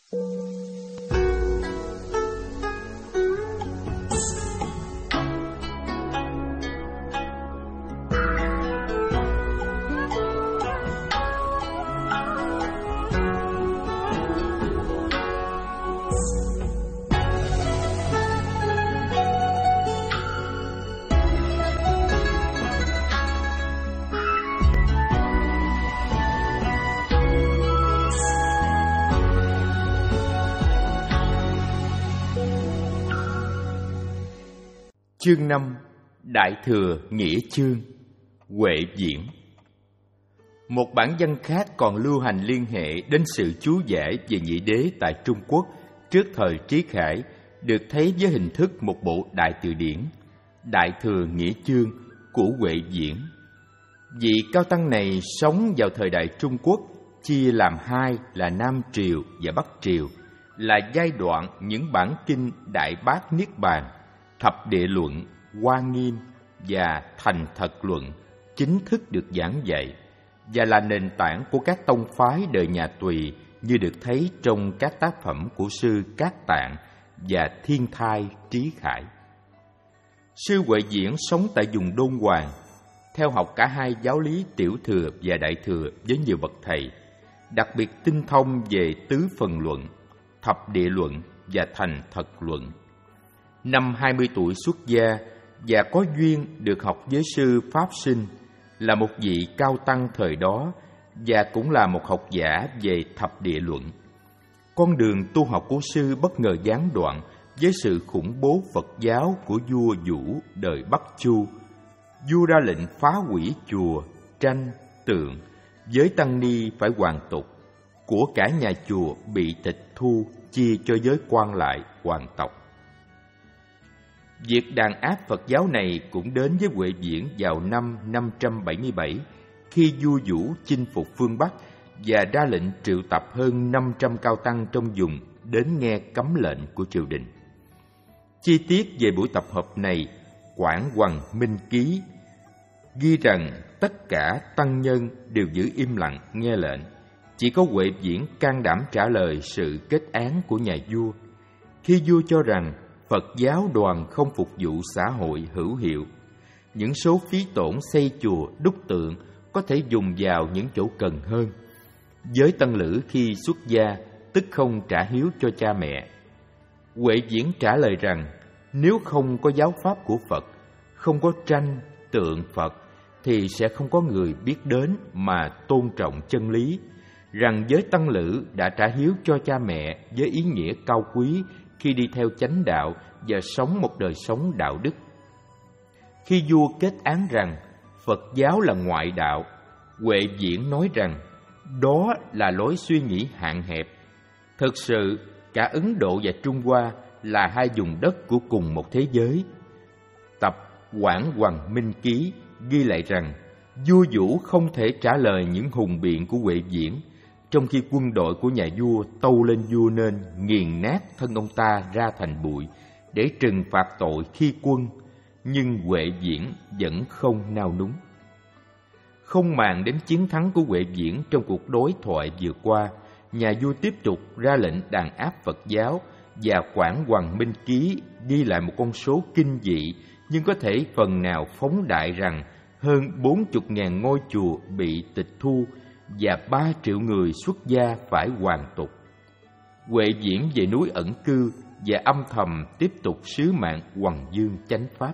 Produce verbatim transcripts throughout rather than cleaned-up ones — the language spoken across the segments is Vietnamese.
Chương năm. Đại Thừa Nghĩa Chương. Huệ Diễn. Một bản văn khác còn lưu hành liên hệ đến sự chú giải về nhị đế tại Trung Quốc trước thời Trí Khải, được thấy với hình thức một bộ đại từ điển, Đại Thừa Nghĩa Chương của Huệ Diễn. Vị cao tăng này sống vào thời đại Trung Quốc, chia làm hai là Nam Triều và Bắc Triều, là giai đoạn những bản kinh Đại Bát Niết Bàn, Thập Địa Luận, Hoa Nghiêm và Thành Thật Luận chính thức được giảng dạy, và là nền tảng của các tông phái đời nhà Tùy như được thấy trong các tác phẩm của sư Cát Tạng và Thiên Thai Trí Khải. Sư Huệ Diễn sống tại vùng Đôn Hoàng, theo học cả hai giáo lý Tiểu Thừa và Đại Thừa với nhiều bậc thầy, đặc biệt tinh thông về Tứ Phần Luận, Thập Địa Luận và Thành Thật Luận. Năm hai mươi tuổi xuất gia và có duyên được học với sư Pháp Sinh, là một vị cao tăng thời đó và cũng là một học giả về Thập Địa Luận. Con đường tu học của sư bất ngờ gián đoạn với sự khủng bố Phật giáo của vua Vũ đời Bắc Chu. Vua ra lệnh phá hủy chùa, tranh, tượng, giới tăng ni phải hoàn tục, của cả nhà chùa bị tịch thu chia cho giới quan lại hoàng tộc. Việc đàn áp Phật giáo này cũng đến với Huệ Diễn vào năm năm trăm bảy mươi bảy, khi vua Vũ chinh phục phương Bắc và ra lệnh triệu tập hơn năm trăm cao tăng trong vùng đến nghe cấm lệnh của triều đình. Chi tiết về buổi tập hợp này, Quảng Hoằng Minh Ký ghi rằng tất cả tăng nhân đều giữ im lặng nghe lệnh, chỉ có Huệ Diễn can đảm trả lời sự kết án của nhà vua. Khi vua cho rằng Phật giáo đoàn không phục vụ xã hội hữu hiệu, những số phí tổn xây chùa, đúc tượng có thể dùng vào những chỗ cần hơn. Giới tăng lữ khi xuất gia tức không trả hiếu cho cha mẹ. Huệ Diễn trả lời rằng nếu không có giáo pháp của Phật, không có tranh, tượng Phật, thì sẽ không có người biết đến mà tôn trọng chân lý, rằng giới tăng lữ đã trả hiếu cho cha mẹ với ý nghĩa cao quý khi đi theo chánh đạo và sống một đời sống đạo đức. Khi vua kết án rằng Phật giáo là ngoại đạo, Huệ Diễn nói rằng đó là lối suy nghĩ hạn hẹp. Thực sự, cả Ấn Độ và Trung Hoa là hai vùng đất của cùng một thế giới. Tập Quảng Hoằng Minh Ký ghi lại rằng vua Vũ không thể trả lời những hùng biện của Huệ Diễn, trong khi quân đội của nhà vua tâu lên vua nên nghiền nát thân ông ta ra thành bụi để trừng phạt tội khi quân, nhưng Huệ Diễn vẫn không nao núng. Không màng đến chiến thắng của Huệ Diễn trong cuộc đối thoại vừa qua, nhà vua tiếp tục ra lệnh đàn áp Phật giáo, và Quảng Hoằng Minh Ký ghi lại một con số kinh dị nhưng có thể phần nào phóng đại rằng hơn bốn mươi nghìn ngôi chùa bị tịch thu và ba triệu người xuất gia phải hoàn tục. Huệ Diễn về núi ẩn cư và âm thầm tiếp tục sứ mạng hoằng dương chánh pháp.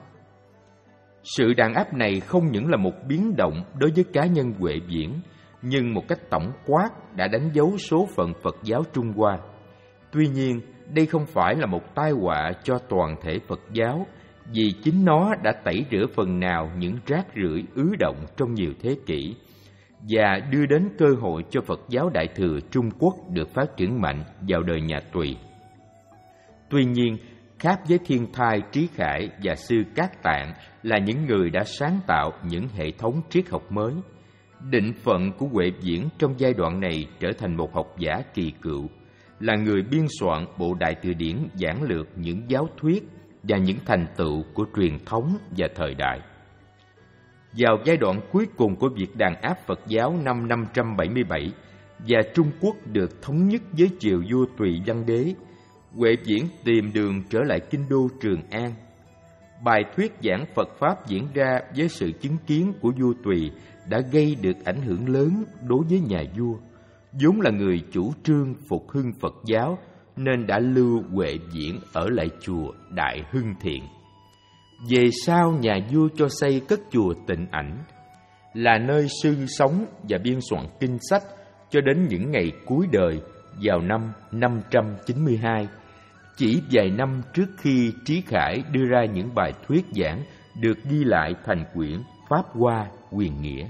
Sự đàn áp này không những là một biến động đối với cá nhân Huệ Diễn, nhưng một cách tổng quát đã đánh dấu số phận Phật giáo Trung Hoa. Tuy nhiên, đây không phải là một tai họa cho toàn thể Phật giáo, vì chính nó đã tẩy rửa phần nào những rác rưởi ứ động trong nhiều thế kỷ, và đưa đến cơ hội cho Phật giáo Đại Thừa Trung Quốc được phát triển mạnh vào đời nhà Tùy. Tuy nhiên, khác với Thiên Thai Trí Khải và sư Cát Tạng là những người đã sáng tạo những hệ thống triết học mới, định phận của Huệ Diễn trong giai đoạn này trở thành một học giả kỳ cựu, là người biên soạn bộ Đại Từ Điển giảng lược những giáo thuyết và những thành tựu của truyền thống và thời đại. Vào giai đoạn cuối cùng của việc đàn áp Phật giáo năm năm trăm bảy mươi bảy, và Trung Quốc được thống nhất với triều vua Tùy Văn Đế, Huệ Viễn tìm đường trở lại kinh đô Trường An. Bài thuyết giảng Phật Pháp diễn ra với sự chứng kiến của vua Tùy đã gây được ảnh hưởng lớn đối với nhà vua, vốn là người chủ trương phục hưng Phật giáo, nên đã lưu Huệ Viễn ở lại chùa Đại Hưng Thiện. Về sau, nhà vua cho xây cất chùa Tịnh Ảnh, là nơi sư sống và biên soạn kinh sách cho đến những ngày cuối đời vào năm năm trăm chín mươi hai, chỉ vài năm trước khi Trí Khải đưa ra những bài thuyết giảng được ghi lại thành quyển Pháp Hoa Quyền Nghĩa.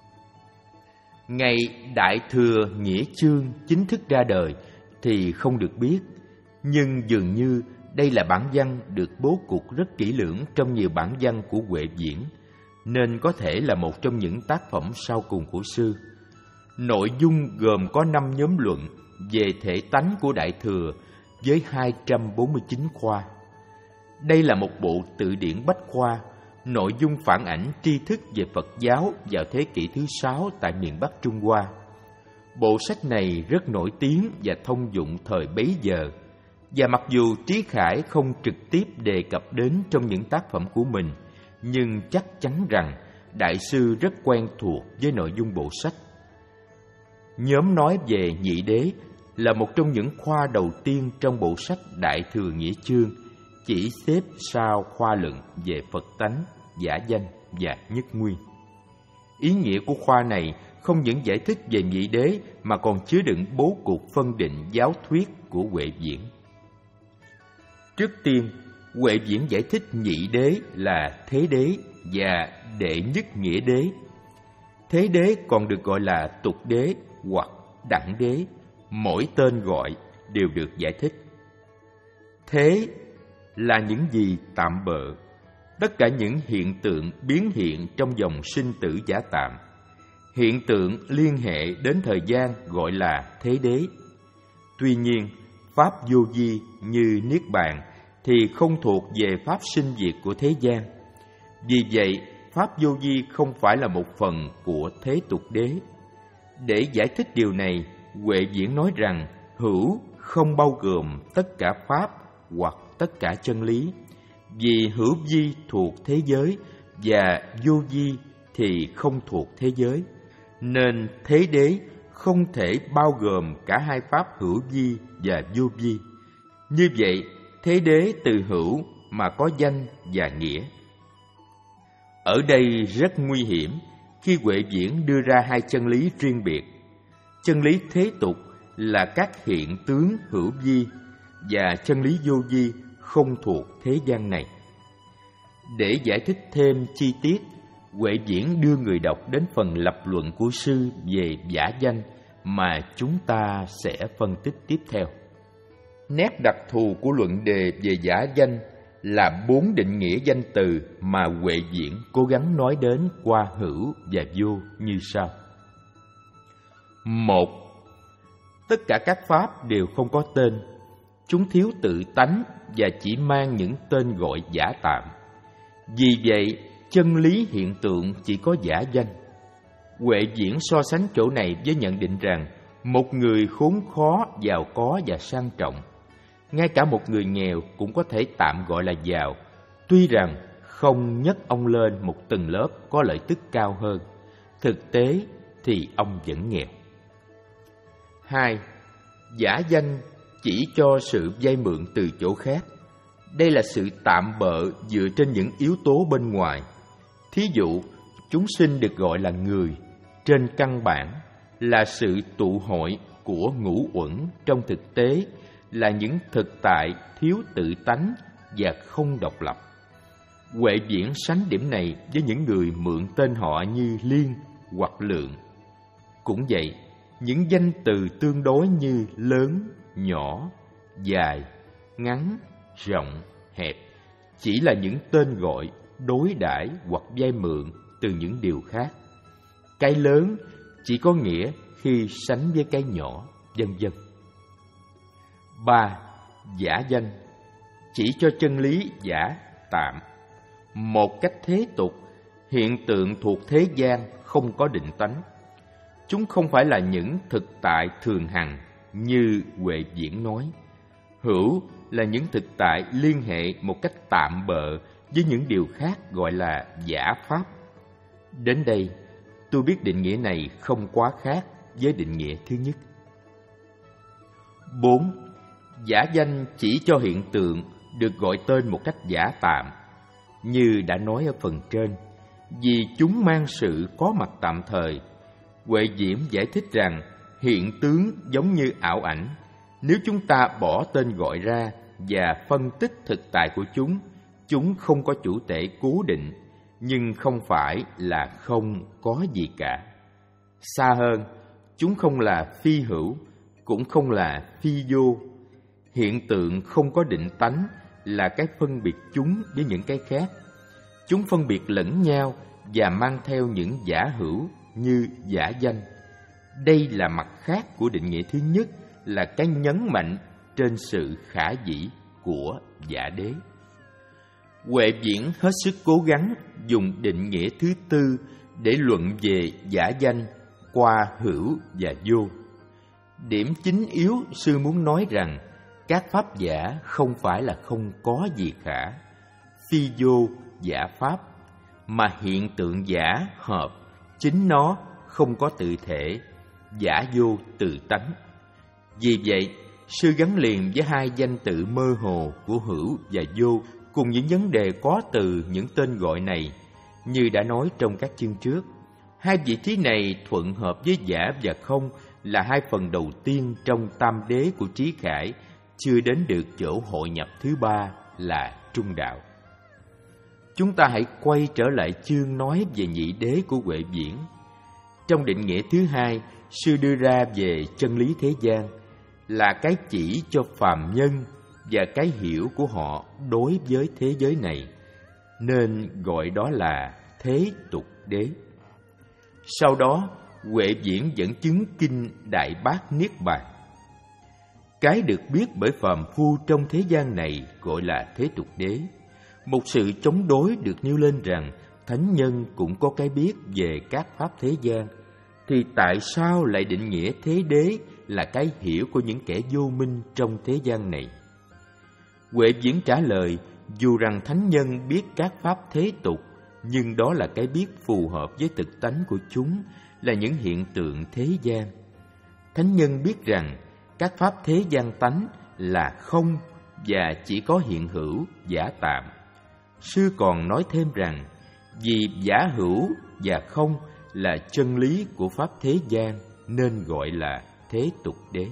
Ngày Đại Thừa Nghĩa Chương chính thức ra đời thì không được biết, nhưng dường như đây là bản văn được bố cục rất kỹ lưỡng trong nhiều bản văn của Huệ Viễn, nên có thể là một trong những tác phẩm sau cùng của sư. Nội dung gồm có năm nhóm luận về thể tánh của Đại Thừa với hai trăm bốn mươi chín khoa. Đây là một bộ tự điển bách khoa, nội dung phản ảnh tri thức về Phật giáo vào thế kỷ thứ sáu tại miền Bắc Trung Hoa. Bộ sách này rất nổi tiếng và thông dụng thời bấy giờ, và mặc dù Trí Khải không trực tiếp đề cập đến trong những tác phẩm của mình, nhưng chắc chắn rằng Đại sư rất quen thuộc với nội dung bộ sách. Nhóm nói về nhị đế là một trong những khoa đầu tiên trong bộ sách Đại Thừa Nghĩa Chương, chỉ xếp sau khoa luận về Phật tánh, giả danh và nhất nguyên. Ý nghĩa của khoa này không những giải thích về nhị đế mà còn chứa đựng bố cục phân định giáo thuyết của Huệ Viễn. Trước tiên, Huệ Viễn giải thích nhị đế là thế đế và đệ nhất nghĩa đế. Thế đế còn được gọi là tục đế hoặc đẳng đế, mỗi tên gọi đều được giải thích. Thế là những gì tạm bợ, tất cả những hiện tượng biến hiện trong dòng sinh tử giả tạm. Hiện tượng liên hệ đến thời gian gọi là thế đế. Tuy nhiên, pháp vô vi như niết bàn thì không thuộc về pháp sinh diệt của thế gian. Vì vậy, pháp vô vi không phải là một phần của thế tục đế. Để giải thích điều này, Huệ Viễn nói rằng hữu không bao gồm tất cả pháp hoặc tất cả chân lý, vì hữu vi thuộc thế giới và vô vi thì không thuộc thế giới, nên thế đế không thể bao gồm cả hai pháp hữu vi và vô vi. Như vậy, thế đế từ hữu mà có danh và nghĩa. Ở đây rất nguy hiểm khi Huệ Viễn đưa ra hai chân lý riêng biệt. Chân lý thế tục là các hiện tướng hữu vi và chân lý vô vi không thuộc thế gian này. Để giải thích thêm chi tiết, Huệ Viễn đưa người đọc đến phần lập luận của sư về giả danh mà chúng ta sẽ phân tích tiếp theo. Nét đặc thù của luận đề về giả danh là bốn định nghĩa danh từ mà Huệ Viễn cố gắng nói đến qua hữu và vô như sau. Một, tất cả các pháp đều không có tên. Chúng thiếu tự tánh và chỉ mang những tên gọi giả tạm. Vì vậy, chân lý hiện tượng chỉ có giả danh. Huệ Viễn so sánh chỗ này với nhận định rằng một người khốn khó, giàu có và sang trọng, ngay cả một người nghèo cũng có thể tạm gọi là giàu, tuy rằng không nhấc ông lên một tầng lớp có lợi tức cao hơn. Thực tế thì ông vẫn nghèo. Hai, giả danh chỉ cho sự vay mượn từ chỗ khác. Đây là sự tạm bợ dựa trên những yếu tố bên ngoài. Thí dụ, chúng sinh được gọi là người, trên căn bản là sự tụ hội của ngũ uẩn, trong thực tế là những thực tại thiếu tự tánh và không độc lập. Huệ Viễn sánh điểm này với những người mượn tên họ như Liên hoặc Lượng. Cũng vậy, những danh từ tương đối như lớn, nhỏ, dài, ngắn, rộng, hẹp chỉ là những tên gọi đối đãi hoặc vay mượn từ những điều khác. Cái lớn chỉ có nghĩa khi sánh với cái nhỏ, vân vân. Ba, giả danh chỉ cho chân lý giả tạm, một cách thế tục, hiện tượng thuộc thế gian không có định tánh. chúng không phải là những thực tại thường hằng như Huệ Viễn nói. Hữu là những thực tại liên hệ một cách tạm bợ với những điều khác gọi là giả pháp. Đến đây, tôi biết định nghĩa này không quá khác với định nghĩa thứ nhất. Bốn. Giả danh chỉ cho hiện tượng được gọi tên một cách giả tạm. Như đã nói ở phần trên, vì chúng mang sự có mặt tạm thời, Huệ Viễn giải thích rằng hiện tướng giống như ảo ảnh. Nếu chúng ta bỏ tên gọi ra và phân tích thực tại của chúng, chúng không có chủ thể cố định, nhưng không phải là không có gì cả. Xa hơn, chúng không là phi hữu, cũng không là phi vô. Hiện tượng không có định tánh là cái phân biệt chúng với những cái khác. Chúng phân biệt lẫn nhau và mang theo những giả hữu như giả danh. Đây là mặt khác của định nghĩa thứ nhất, là cái nhấn mạnh trên sự khả dĩ của giả đế. Huệ Viễn hết sức cố gắng dùng định nghĩa thứ tư để luận về giả danh qua hữu và vô. Điểm chính yếu sư muốn nói rằng các pháp giả không phải là không có gì cả, phi vô giả pháp, mà hiện tượng giả hợp, chính nó không có tự thể, giả vô tự tánh. Vì vậy, sư gắn liền với hai danh tự mơ hồ của hữu và vô cùng những vấn đề có từ những tên gọi này. Như đã nói trong các chương trước, hai vị trí này thuận hợp với giả và không là hai phần đầu tiên trong tam đế của Trí Khải, chưa đến được chỗ hội nhập thứ ba là trung đạo. Chúng ta hãy quay trở lại chương nói về nhị đế của Huệ Viễn. Trong định nghĩa thứ hai, sư đưa ra về chân lý thế gian là cái chỉ cho phàm nhân và cái hiểu của họ đối với thế giới này, nên gọi đó là thế tục đế. Sau đó, Huệ Viễn dẫn chứng kinh Đại Bát Niết Bàn. Cái được biết bởi phàm phu trong thế gian này gọi là thế tục đế. Một sự chống đối được nêu lên rằng thánh nhân cũng có cái biết về các pháp thế gian, thì tại sao lại định nghĩa thế đế là cái hiểu của những kẻ vô minh trong thế gian này? Huệ Viễn trả lời, dù rằng thánh nhân biết các pháp thế tục, nhưng đó là cái biết phù hợp với thực tánh của chúng, là những hiện tượng thế gian. Thánh nhân biết rằng các pháp thế gian tánh là không và chỉ có hiện hữu giả tạm. Sư còn nói thêm rằng vì giả hữu và không là chân lý của pháp thế gian nên gọi là thế tục đế.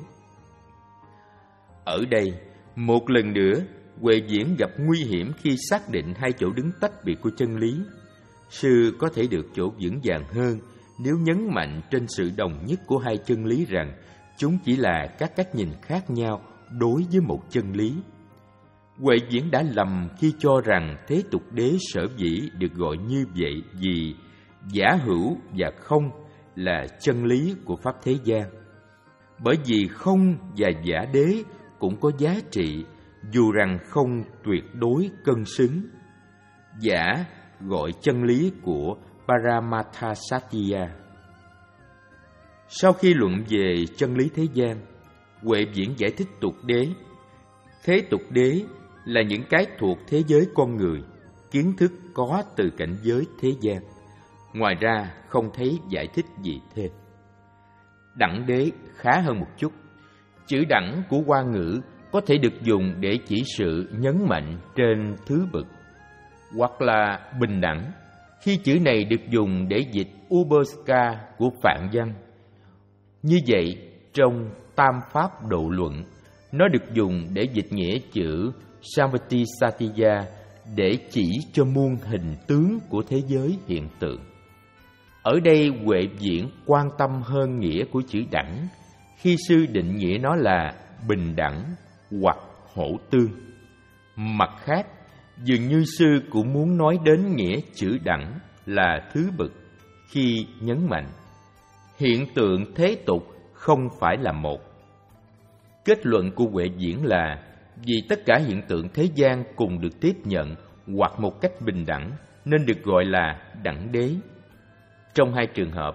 Ở đây, một lần nữa, Huệ Viễn gặp nguy hiểm khi xác định hai chỗ đứng tách biệt của chân lý. Sư có thể được chỗ vững vàng hơn nếu nhấn mạnh trên sự đồng nhất của hai chân lý, rằng chúng chỉ là các cách nhìn khác nhau đối với một chân lý. Huệ Viễn đã lầm khi cho rằng thế tục đế sở dĩ được gọi như vậy vì giả hữu và không là chân lý của pháp thế gian. Bởi vì không và giả đế cũng có giá trị, dù rằng không tuyệt đối cân xứng. Giả gọi chân lý của Paramatha Satya. Sau khi luận về chân lý thế gian, Huệ Viễn giải thích tục đế. Thế tục đế là những cái thuộc thế giới con người, kiến thức có từ cảnh giới thế gian. Ngoài ra không thấy giải thích gì thêm. Đẳng đế khá hơn một chút. Chữ đẳng của Hoa ngữ có thể được dùng để chỉ sự nhấn mạnh trên thứ bậc, hoặc là bình đẳng, khi chữ này được dùng để dịch Uberska của Phạm Văn. Như vậy, trong Tam Pháp Độ Luận, nó được dùng để dịch nghĩa chữ Samvati Satya để chỉ cho muôn hình tướng của thế giới hiện tượng. Ở đây Huệ Viễn quan tâm hơn nghĩa của chữ đẳng, khi sư định nghĩa nó là bình đẳng hoặc hỗ tương. Mặt khác, dường như sư cũng muốn nói đến nghĩa chữ đẳng là thứ bậc, khi nhấn mạnh hiện tượng thế tục không phải là một. Kết luận của Huệ Viễn là vì tất cả hiện tượng thế gian cùng được tiếp nhận hoặc một cách bình đẳng nên được gọi là đẳng đế. Trong hai trường hợp,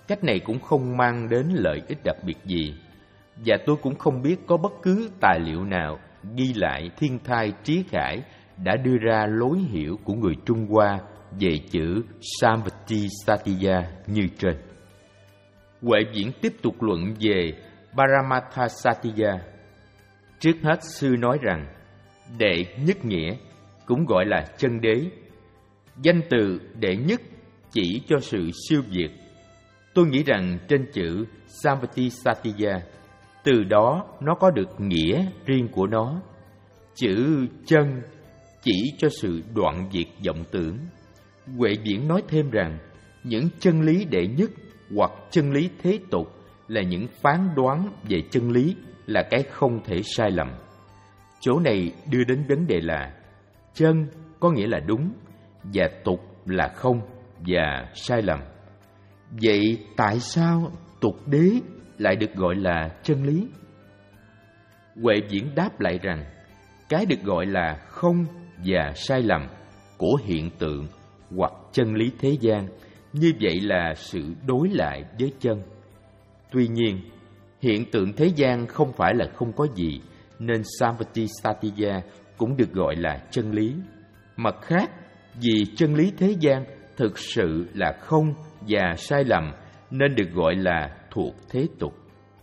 cách này cũng không mang đến lợi ích đặc biệt gì, và tôi cũng không biết có bất cứ tài liệu nào ghi lại thiên thai trí khải đã đưa ra lối hiểu của người Trung Hoa về chữ Samvati Satya như trên. Huệ Viễn tiếp tục luận về Paramatha Satya. Trước hết, sư nói rằng đệ nhất nghĩa cũng gọi là chân đế. Danh từ đệ nhất chỉ cho sự siêu việt. Tôi nghĩ rằng trên chữ Samvati Satya, từ đó nó có được nghĩa riêng của nó. Chữ chân chỉ cho sự đoạn diệt vọng tưởng. Huệ Viễn nói thêm rằng những chân lý đệ nhất hoặc chân lý thế tục là những phán đoán về chân lý, là cái không thể sai lầm. Chỗ này đưa đến vấn đề là chân có nghĩa là đúng và tục là không và sai lầm. Vậy tại sao tục đế lại được gọi là chân lý? Huệ Viễn đáp lại rằng cái được gọi là không và sai lầm của hiện tượng hoặc chân lý thế gian, như vậy là sự đối lại với chân. Tuy nhiên, hiện tượng thế gian không phải là không có gì, nên Samvati Satya cũng được gọi là chân lý. Mặt khác, vì chân lý thế gian thực sự là không và sai lầm, nên được gọi là thuộc thế tục.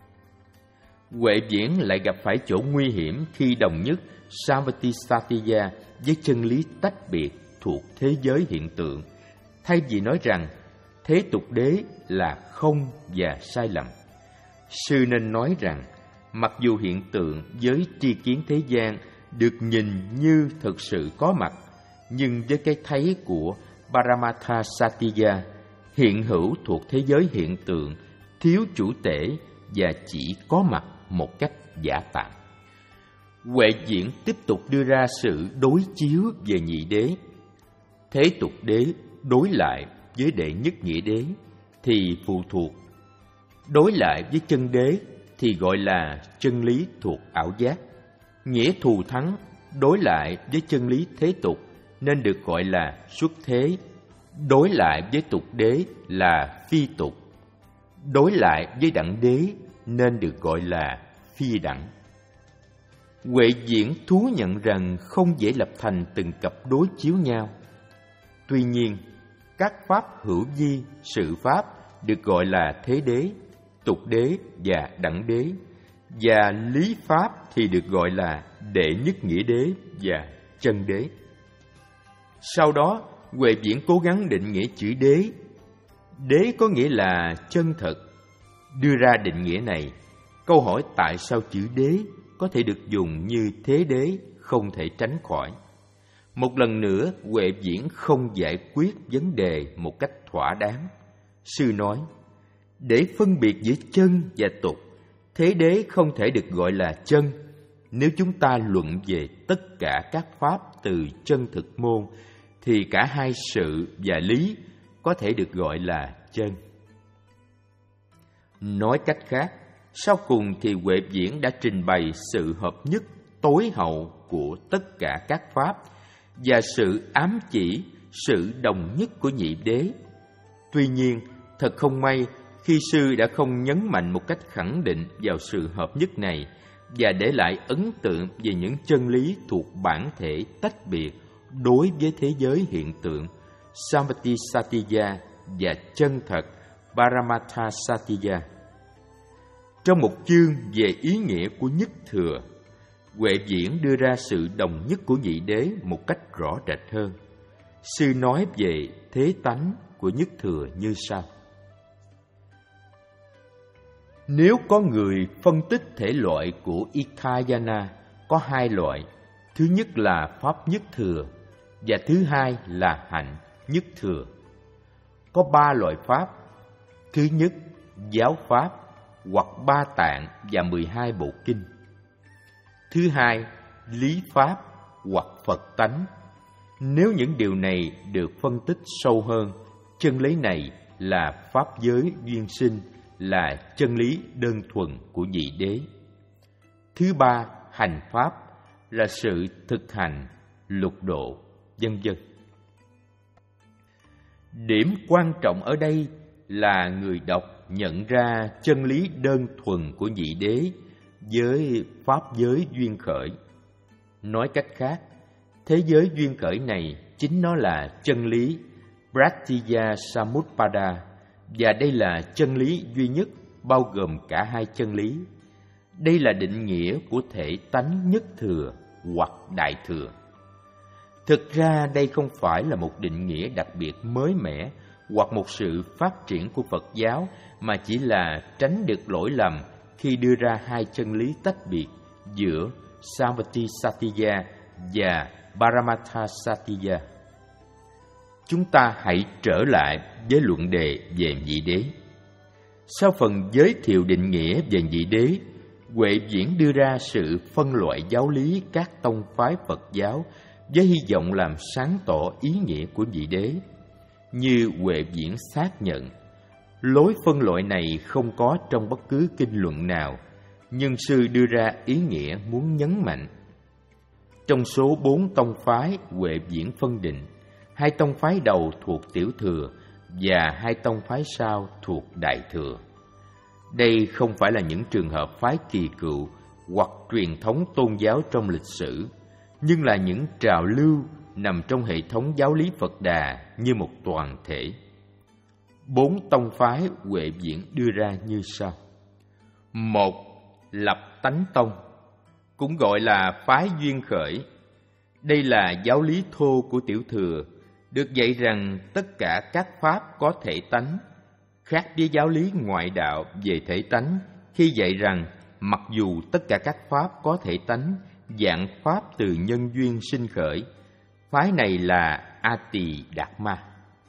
Huệ Viễn lại gặp phải chỗ nguy hiểm khi đồng nhất Samvati Satya với chân lý tách biệt thuộc thế giới hiện tượng, thay vì nói rằng thế tục đế là không và sai lầm. Sư nên nói rằng mặc dù hiện tượng với tri kiến thế gian được nhìn như thực sự có mặt, nhưng với cái thấy của Paramatha Satya, hiện hữu thuộc thế giới hiện tượng thiếu chủ tể và chỉ có mặt một cách giả tạm. Huệ Viễn tiếp tục đưa ra sự đối chiếu về nhị đế. Thế tục đế đối lại với đệ nhất nghĩa đế thì phụ thuộc. Đối lại với chân đế thì gọi là chân lý thuộc ảo giác. Nghĩa thù thắng đối lại với chân lý thế tục nên được gọi là xuất thế. Đối lại với tục đế là phi tục. Đối lại với đẳng đế nên được gọi là phi đẳng. Huệ Viễn thú nhận rằng không dễ lập thành từng cặp đối chiếu nhau. Tuy nhiên, các pháp hữu vi, sự pháp được gọi là thế đế, tục đế và đẳng đế, và lý pháp thì được gọi là đệ nhất nghĩa đế và chân đế. Sau đó, Huệ Viễn cố gắng định nghĩa chữ đế. Đế có nghĩa là chân thật. Đưa ra định nghĩa này, câu hỏi tại sao chữ đế có thể được dùng như thế đế không thể tránh khỏi. Một lần nữa, Huệ Viễn không giải quyết vấn đề một cách thỏa đáng. Sư nói, để phân biệt giữa chân và tục, thế đế không thể được gọi là chân. Nếu chúng ta luận về tất cả các pháp từ chân thực môn, thì cả hai sự và lý có thể được gọi là chân. Nói cách khác, sau cùng thì Huệ Viễn đã trình bày sự hợp nhất tối hậu của tất cả các pháp và sự ám chỉ sự đồng nhất của nhị đế. Tuy nhiên, thật không may khi sư đã không nhấn mạnh một cách khẳng định vào sự hợp nhất này và để lại ấn tượng về những chân lý thuộc bản thể tách biệt đối với thế giới hiện tượng Samvati Satya và chân thật Paramatha Satya. Trong một chương về ý nghĩa của nhất thừa, Huệ Viễn đưa ra sự đồng nhất của nhị đế một cách rõ rệt hơn. Sư nói về thế tánh của nhất thừa như sau. Nếu có người phân tích thể loại của Ikayana có hai loại, thứ nhất là pháp nhất thừa và thứ hai là hạnh nhất thừa. Có ba loại pháp. Thứ nhất, giáo pháp hoặc ba tạng và mười hai bộ kinh. Thứ hai, lý pháp hoặc Phật tánh. Nếu những điều này được phân tích sâu hơn, chân lý này là pháp giới duyên sinh, là chân lý đơn thuần của nhị đế. Thứ ba, hành pháp là sự thực hành, lục độ, vân vân. Điểm quan trọng ở đây là người đọc nhận ra chân lý đơn thuần của nhị đế với pháp giới duyên khởi. Nói cách khác, thế giới duyên khởi này chính nó là chân lý Pratitya Samutpada, và đây là chân lý duy nhất bao gồm cả hai chân lý. Đây là định nghĩa của thể tánh nhất thừa hoặc đại thừa. Thực ra đây không phải là một định nghĩa đặc biệt mới mẻ hoặc một sự phát triển của Phật giáo, mà chỉ là tránh được lỗi lầm khi đưa ra hai chân lý tách biệt giữa Samvati Satya và Paramatha Satya. Chúng ta hãy trở lại với luận đề về nhị đế. Sau phần giới thiệu định nghĩa về nhị đế, Huệ Viễn đưa ra sự phân loại giáo lý các tông phái Phật giáo với hy vọng làm sáng tỏ ý nghĩa của nhị đế. Như Huệ Viễn xác nhận, lối phân loại này không có trong bất cứ kinh luận nào, nhưng sư đưa ra ý nghĩa muốn nhấn mạnh. Trong số bốn tông phái Huệ Viễn phân định, hai tông phái đầu thuộc Tiểu Thừa và hai tông phái sau thuộc Đại Thừa. Đây không phải là những trường hợp phái kỳ cựu hoặc truyền thống tôn giáo trong lịch sử, nhưng là những trào lưu nằm trong hệ thống giáo lý Phật Đà như một toàn thể. Bốn tông phái Huệ Viễn đưa ra như sau. Một, Lập Tánh Tông, cũng gọi là phái duyên khởi. Đây là giáo lý thô của Tiểu Thừa, được dạy rằng tất cả các pháp có thể tánh, khác với giáo lý ngoại đạo về thể tánh khi dạy rằng mặc dù tất cả các pháp có thể tánh, dạng pháp từ nhân duyên sinh khởi. Phái này là A Tỳ Đạt Ma.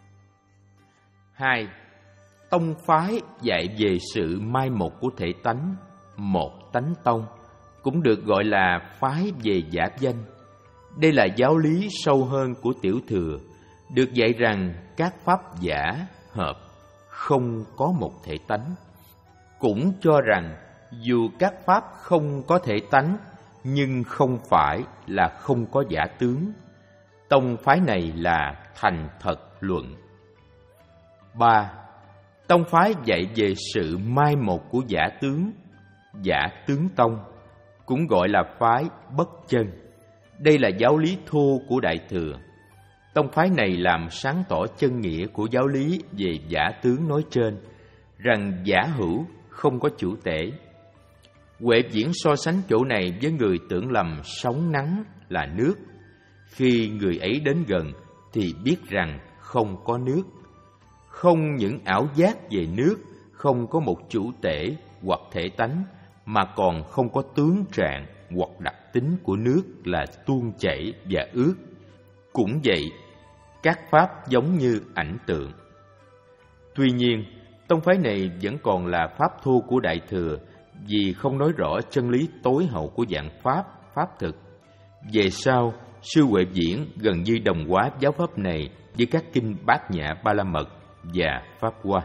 Hai, Tông phái dạy về sự mai một của thể tánh, một tánh tông, cũng được gọi là phái về giả danh. Đây là giáo lý sâu hơn của Tiểu Thừa, được dạy rằng các pháp giả hợp không có một thể tánh. Cũng cho rằng dù các pháp không có thể tánh, nhưng không phải là không có giả tướng. Tông phái này là thành thật luận. Ba, Tông phái dạy về sự mai một của giả tướng, giả tướng tông, cũng gọi là phái bất chân. Đây là giáo lý thô của Đại Thừa. Tông phái này làm sáng tỏ chân nghĩa của giáo lý về giả tướng nói trên, rằng giả hữu không có chủ tể. Huệ Viễn so sánh chỗ này với người tưởng lầm sóng nắng là nước. Khi người ấy đến gần thì biết rằng không có nước. Không những ảo giác về nước, không có một chủ tể hoặc thể tánh, mà còn không có tướng trạng hoặc đặc tính của nước là tuôn chảy và ướt. Cũng vậy, các pháp giống như ảnh tượng. Tuy nhiên, tông phái này vẫn còn là pháp thô của Đại Thừa, vì không nói rõ chân lý tối hậu của dạng pháp, pháp thực. Về sau, sư Huệ Viễn gần như đồng hóa giáo pháp này với các kinh Bát Nhã Ba La Mật và Pháp Hoa.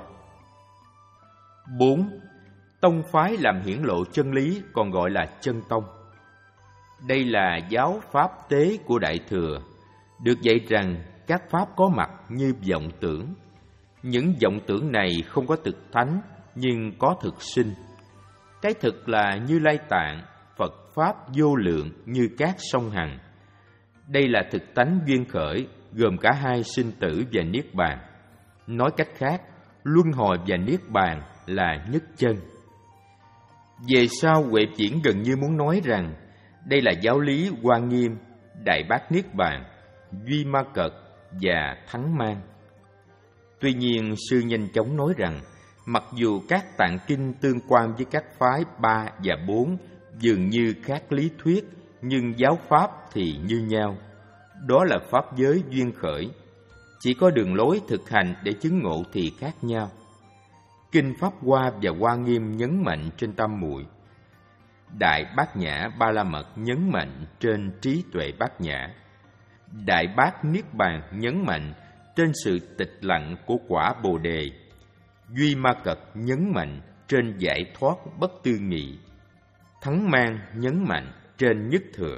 Bốn, Tông phái làm hiển lộ chân lý còn gọi là chân tông. Đây là giáo pháp tế của Đại Thừa, được dạy rằng các pháp có mặt như vọng tưởng. Những vọng tưởng này không có thực thánh, nhưng có thực sinh. Cái thực là Như Lai Tạng, Phật pháp vô lượng như các sông Hằng. Đây là thực tánh duyên khởi, gồm cả hai sinh tử và niết bàn. Nói cách khác, luân hồi và niết bàn là nhất chân. Về sau, Huệ Viễn gần như muốn nói rằng đây là giáo lý Hoa Nghiêm, Đại Bát Niết Bàn, Duy Ma Cật và Thắng Mang. Tuy nhiên, sư nhanh chóng nói rằng mặc dù các tạng kinh tương quan với các phái ba và bốn dường như khác lý thuyết, nhưng giáo pháp thì như nhau. Đó là pháp giới duyên khởi. Chỉ có đường lối thực hành để chứng ngộ thì khác nhau. Kinh Pháp Hoa và Hoa Nghiêm nhấn mạnh trên tam muội. Đại Bát Nhã Ba La Mật nhấn mạnh trên trí tuệ bát nhã. Đại Bát Niết Bàn nhấn mạnh trên sự tịch lặng của quả Bồ Đề. Duy Ma Cật nhấn mạnh trên giải thoát bất tư nghị. Thắng Mang nhấn mạnh trên nhất thừa.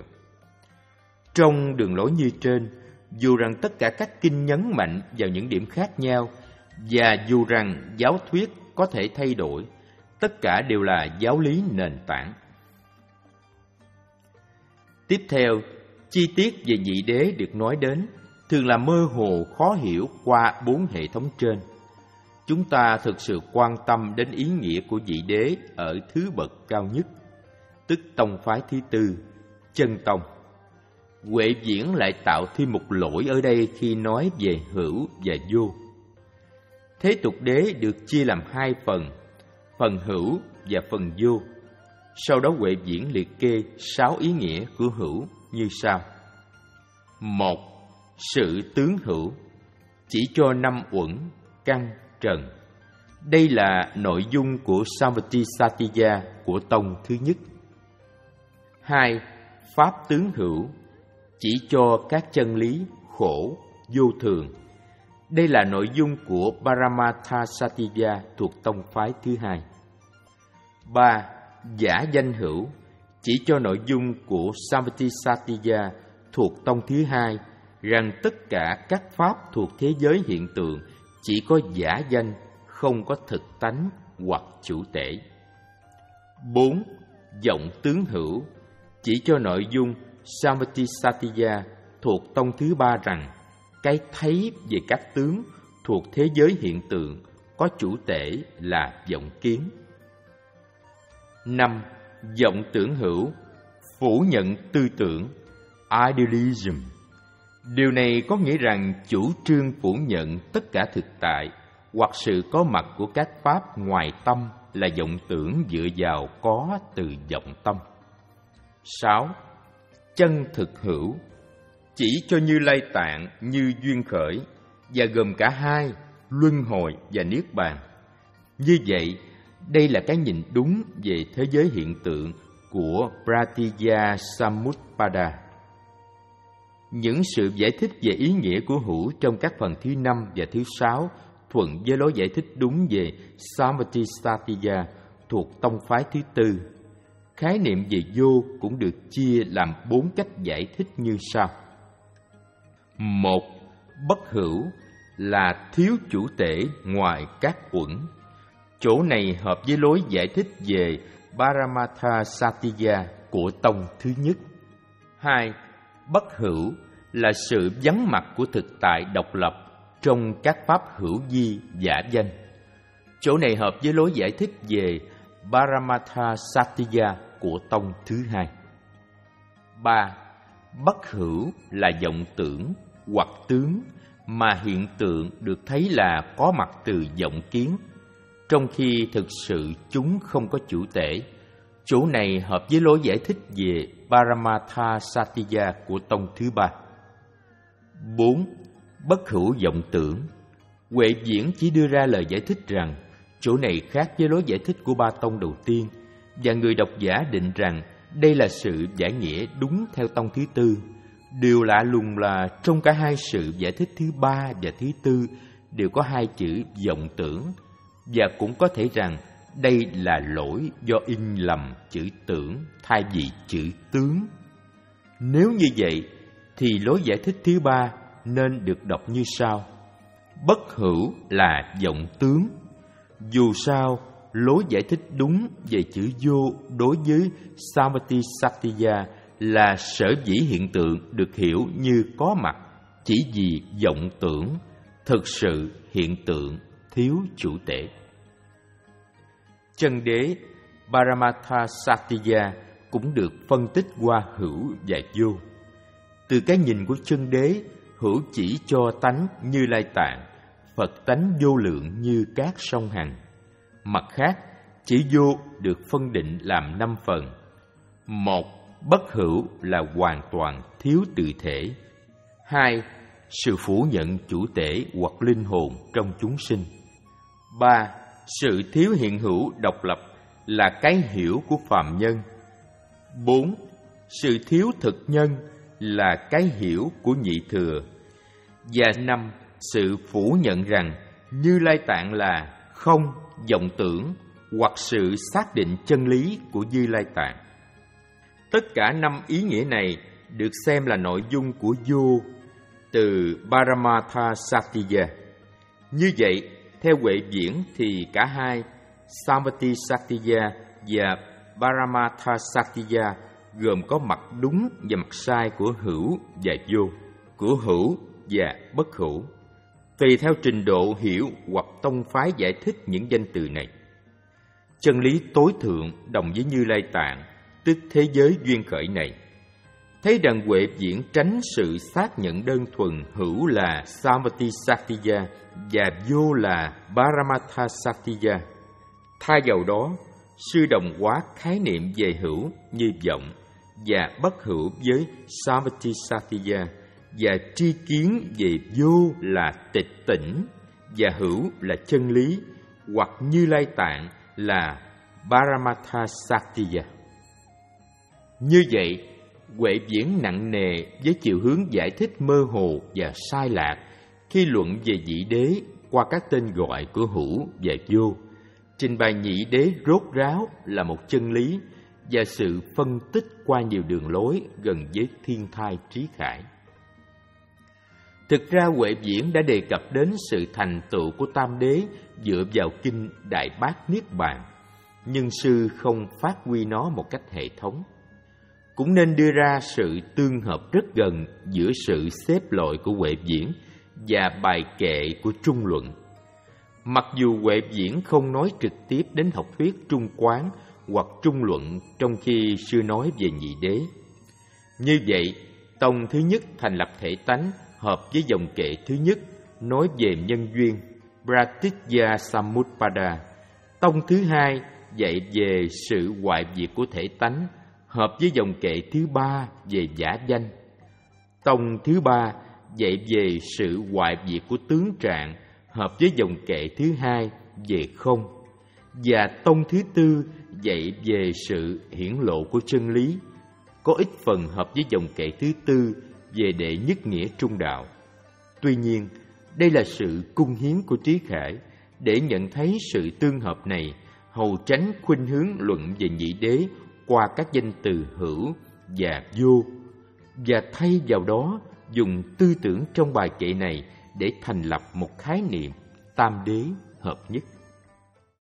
Trong đường lối như trên, dù rằng tất cả các kinh nhấn mạnh vào những điểm khác nhau, và dù rằng giáo thuyết có thể thay đổi, tất cả đều là giáo lý nền tảng. Tiếp theo, chi tiết về nhị đế được nói đến thường là mơ hồ khó hiểu qua bốn hệ thống trên. Chúng ta thực sự quan tâm đến ý nghĩa của nhị đế ở thứ bậc cao nhất, tức tông phái thứ tư, chân tông. Huệ Viễn lại tạo thêm một lỗi ở đây khi nói về hữu và vô. Thế tục đế được chia làm hai phần, phần hữu và phần vô. Sau đó Huệ Viễn liệt kê sáu ý nghĩa của hữu như sau. Một, sự tướng hữu, chỉ cho năm uẩn, căn, trần. Đây là nội dung của Samvati-Sattiya của tông thứ nhất. Hai, pháp tướng hữu, chỉ cho các chân lý khổ, vô thường. Đây là nội dung của Paramatha-Sattiya thuộc tông phái thứ hai. Ba, giả danh hữu, chỉ cho nội dung của Samvati-Sattiya thuộc tông thứ hai, rằng tất cả các pháp thuộc thế giới hiện tượng chỉ có giả danh, không có thực tánh hoặc chủ tể. Bốn, vọng tướng hữu, chỉ cho nội dung Samvati-Sattiya thuộc tông thứ ba rằng cái thấy về các tướng thuộc thế giới hiện tượng có chủ tể là vọng kiến. Năm, vọng tưởng hữu, phủ nhận tư tưởng, idealism. Điều này có nghĩa rằng chủ trương phủ nhận tất cả thực tại hoặc sự có mặt của các pháp ngoài tâm là vọng tưởng dựa vào có từ vọng tâm. Sáu, chân thực hữu, chỉ cho Như Lai Tạng như duyên khởi và gồm cả hai, luân hồi và niết bàn. Như vậy, đây là cái nhìn đúng về thế giới hiện tượng của Pratitya Samutpada. Những sự giải thích về ý nghĩa của hữu trong các phần thứ năm và thứ sáu thuận với lối giải thích đúng về Samvati-Sattiya thuộc tông phái thứ tư. Khái niệm về vô cũng được chia làm bốn cách giải thích như sau. Một, bất hữu là thiếu chủ tể ngoài các uẩn. Chỗ này hợp với lối giải thích về Paramatha-Sattiya của tông thứ nhất. Hai, bất hữu là sự vắng mặt của thực tại độc lập trong các pháp hữu vi giả danh. Chỗ này hợp với lối giải thích về Paramatha-Sattiya của tông thứ hai. Ba, bất hữu là vọng tưởng hoặc tướng mà hiện tượng được thấy là có mặt từ vọng kiến, trong khi thực sự chúng không có chủ tể. Chỗ này hợp với lối giải thích về Paramatha-Sattiya của tông thứ ba. Bốn, bất hữu vọng tưởng. Huệ Viễn chỉ đưa ra lời giải thích rằng chỗ này khác với lối giải thích của ba tông đầu tiên, và người độc giả định rằng đây là sự giải nghĩa đúng theo tông thứ tư. Điều lạ lùng là trong cả hai sự giải thích thứ ba và thứ tư đều có hai chữ vọng tưởng, và cũng có thể rằng đây là lỗi do in lầm chữ tưởng thay vì chữ tướng. Nếu như vậy, thì lối giải thích thứ ba nên được đọc như sau. Bất hữu là vọng tướng. Dù sao, lối giải thích đúng về chữ vô đối với Samvati-Sattiya là sở dĩ hiện tượng được hiểu như có mặt chỉ vì vọng tưởng, thực sự hiện tượng thiếu chủ tể. Chân đế Paramatha-Sattiya cũng được phân tích qua hữu và vô. Từ cái nhìn của chân đế, hữu chỉ cho tánh Như Lai Tạng, Phật tánh vô lượng như các sông Hằng. Mặt khác, chữ vô được phân định làm năm phần. Một, bất hữu là hoàn toàn thiếu tự thể. Hai, sự phủ nhận chủ tể hoặc linh hồn trong chúng sinh. Ba, sự thiếu hiện hữu độc lập là cái hiểu của phàm nhân. Bốn, sự thiếu thực nhân là cái hiểu của nhị thừa. Và năm, sự phủ nhận rằng Như Lai Tạng là không, vọng tưởng hoặc sự xác định chân lý của Như Lai Tạng. Tất cả năm ý nghĩa này được xem là nội dung của vô từ Paramatha-Sattiya. Như vậy, Theo Huệ Viễn thì cả hai Samvati Saktiya và Paramatha Saktiya gồm có mặt đúng và mặt sai của hữu và vô, của hữu và bất hữu, tùy theo trình độ hiểu hoặc tông phái giải thích những danh từ này. Chân lý tối thượng đồng với Như Lai Tạng, tức thế giới duyên khởi này, thấy rằng Huệ Viễn tránh sự xác nhận đơn thuần hữu là Samvati Saktiya và vô là Paramatha Saktiya. Thay vào đó, sư đồng hóa khái niệm về hữu như vọng và bất hữu với Samvati Saktiya, và tri kiến về vô là tịch tỉnh và hữu là chân lý, hoặc Như Lai Tạng là Paramatha Saktiya. Như vậy, Huệ Viễn nặng nề với chiều hướng giải thích mơ hồ và sai lạc khi luận về nhị đế qua các tên gọi của hữu và vô, trình bày nhị đế rốt ráo là một chân lý và sự phân tích qua nhiều đường lối gần với thiên thai trí khải. Thực ra Huệ Viễn đã đề cập đến sự thành tựu của tam đế dựa vào kinh Đại Bát Niết Bàn, nhưng sư không phát huy nó một cách hệ thống. Cũng nên đưa ra sự tương hợp rất gần giữa sự xếp loại của Huệ Viễn và bài kệ của Trung Luận. Mặc dù Huệ Viễn không nói trực tiếp đến học thuyết Trung Quán hoặc Trung Luận trong khi sư nói về nhị đế. Như vậy, tông thứ nhất thành lập thể tánh hợp với dòng kệ thứ nhất nói về nhân duyên Pratitya Samutpada. Tông thứ hai dạy về sự hoại diệt của thể tánh hợp với dòng kệ thứ ba về giả danh. Tông thứ ba dạy về sự hoại diệt của tướng trạng hợp với dòng kệ thứ hai về không. Và tông thứ tư dạy về sự hiển lộ của chân lý, có ít phần hợp với dòng kệ thứ tư về đệ nhất nghĩa trung đạo. Tuy nhiên, đây là sự cung hiến của Trí Khải để nhận thấy sự tương hợp này, hầu tránh khuynh hướng luận về nhị đế qua các danh từ hữu và vô, và thay vào đó dùng tư tưởng trong bài kệ này để thành lập một khái niệm tam đế hợp nhất.